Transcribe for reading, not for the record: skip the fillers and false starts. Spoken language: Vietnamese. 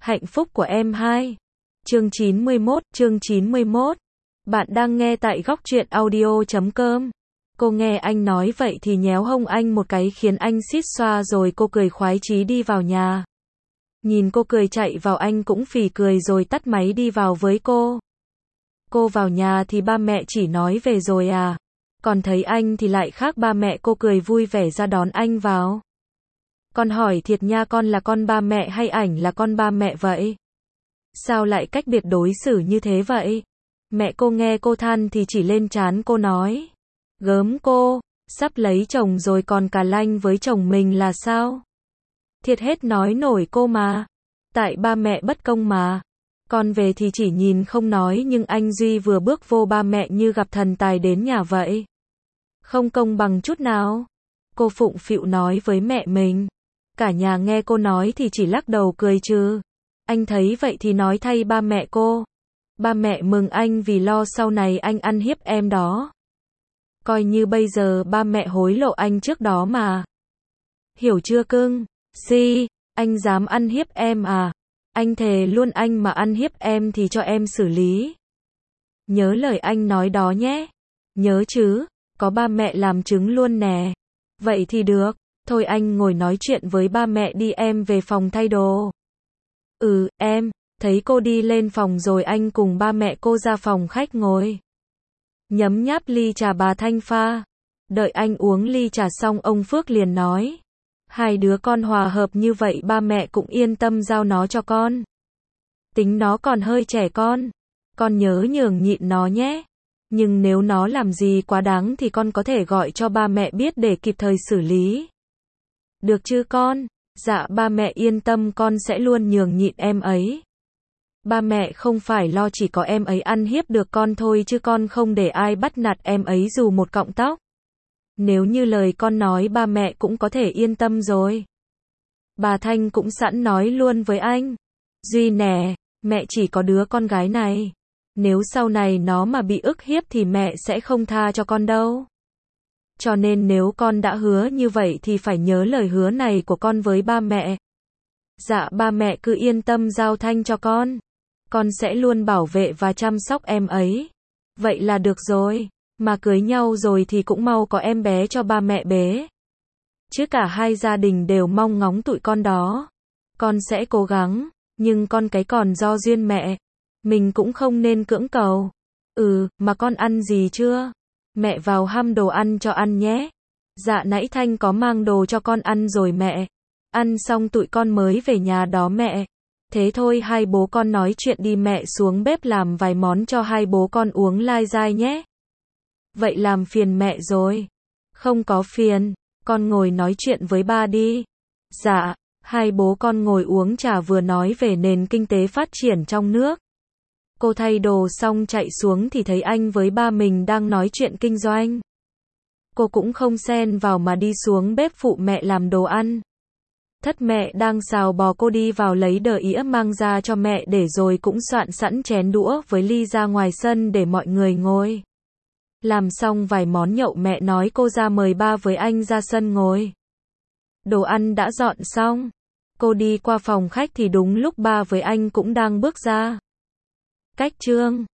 Hạnh phúc của em 2. Chương 91. Bạn đang nghe tại góc truyện audio.com. Cô nghe anh nói vậy thì nhéo hông anh một cái khiến anh xít xoa rồi cô cười khoái chí đi vào nhà. Nhìn cô cười chạy vào anh cũng phì cười rồi tắt máy đi vào với cô. Cô vào nhà thì ba mẹ chỉ nói về rồi à. Còn thấy anh thì lại khác ba mẹ, cô cười vui vẻ ra đón anh vào. Con hỏi thiệt nha, con là con ba mẹ hay ảnh là con ba mẹ vậy? Sao lại cách biệt đối xử như thế vậy? Mẹ cô nghe cô than thì chỉ lên trán cô nói. Gớm cô, sắp lấy chồng rồi còn cà lanh với chồng mình là sao? Thiệt hết nói nổi cô mà. Tại ba mẹ bất công mà. Con về thì chỉ nhìn không nói, nhưng anh Duy vừa bước vô ba mẹ như gặp thần tài đến nhà vậy. Không công bằng chút nào. Cô phụng phịu nói với mẹ mình. Cả nhà nghe cô nói thì chỉ lắc đầu cười trừ. Anh thấy vậy thì nói thay ba mẹ cô. Ba mẹ mừng anh vì lo sau này anh ăn hiếp em đó. Coi như bây giờ ba mẹ hối lộ anh trước đó mà. Hiểu chưa cưng? Si, anh dám ăn hiếp em à? Anh thề luôn anh mà ăn hiếp em thì cho em xử lý. Nhớ lời anh nói đó nhé. Nhớ chứ, có ba mẹ làm chứng luôn nè. Vậy thì được, thôi anh ngồi nói chuyện với ba mẹ đi, em về phòng thay đồ. Em, thấy cô đi lên phòng rồi anh cùng ba mẹ cô ra phòng khách ngồi. Nhấm nháp ly trà bà Thanh pha. Đợi anh uống ly trà xong ông Phước liền nói. Hai đứa con hòa hợp như vậy ba mẹ cũng yên tâm giao nó cho con. Tính nó còn hơi trẻ con nhớ nhường nhịn nó nhé. Nhưng nếu nó làm gì quá đáng thì con có thể gọi cho ba mẹ biết để kịp thời xử lý. Được chứ con? Dạ ba mẹ yên tâm, con sẽ luôn nhường nhịn em ấy. Ba mẹ không phải lo chỉ có em ấy ăn hiếp được con thôi chứ con không để ai bắt nạt em ấy dù một cọng tóc. Nếu như lời con nói ba mẹ cũng có thể yên tâm rồi. Bà Thanh cũng sẵn nói luôn với anh. Duy nè, mẹ chỉ có đứa con gái này. Nếu sau này nó mà bị ức hiếp thì mẹ sẽ không tha cho con đâu. Cho nên nếu con đã hứa như vậy thì phải nhớ lời hứa này của con với ba mẹ. Dạ ba mẹ cứ yên tâm giao Thanh cho con. Con sẽ luôn bảo vệ và chăm sóc em ấy. Vậy là được rồi. Mà cưới nhau rồi thì cũng mau có em bé cho ba mẹ bế. Chứ cả hai gia đình đều mong ngóng tụi con đó. Con sẽ cố gắng, nhưng con cái còn do duyên mẹ. Mình cũng không nên cưỡng cầu. Mà con ăn gì chưa? Mẹ vào hâm đồ ăn cho ăn nhé. Dạ nãy Thanh có mang đồ cho con ăn rồi mẹ. Ăn xong tụi con mới về nhà đó mẹ. Thế thôi hai bố con nói chuyện đi, mẹ xuống bếp làm vài món cho hai bố con uống lai dai nhé. Vậy làm phiền mẹ rồi. Không có phiền, con ngồi nói chuyện với ba đi. Dạ, hai bố con ngồi uống trà vừa nói về nền kinh tế phát triển trong nước. Cô thay đồ xong chạy xuống thì thấy anh với ba mình đang nói chuyện kinh doanh. Cô cũng không xen vào mà đi xuống bếp phụ mẹ làm đồ ăn. Thất mẹ đang xào bò, cô đi vào lấy đờ ĩa mang ra cho mẹ để rồi cũng soạn sẵn chén đũa với ly ra ngoài sân để mọi người ngồi. Làm xong vài món nhậu mẹ nói cô ra mời ba với anh ra sân ngồi. Đồ ăn đã dọn xong. Cô đi qua phòng khách thì đúng lúc ba với anh cũng đang bước ra. Cách Trương.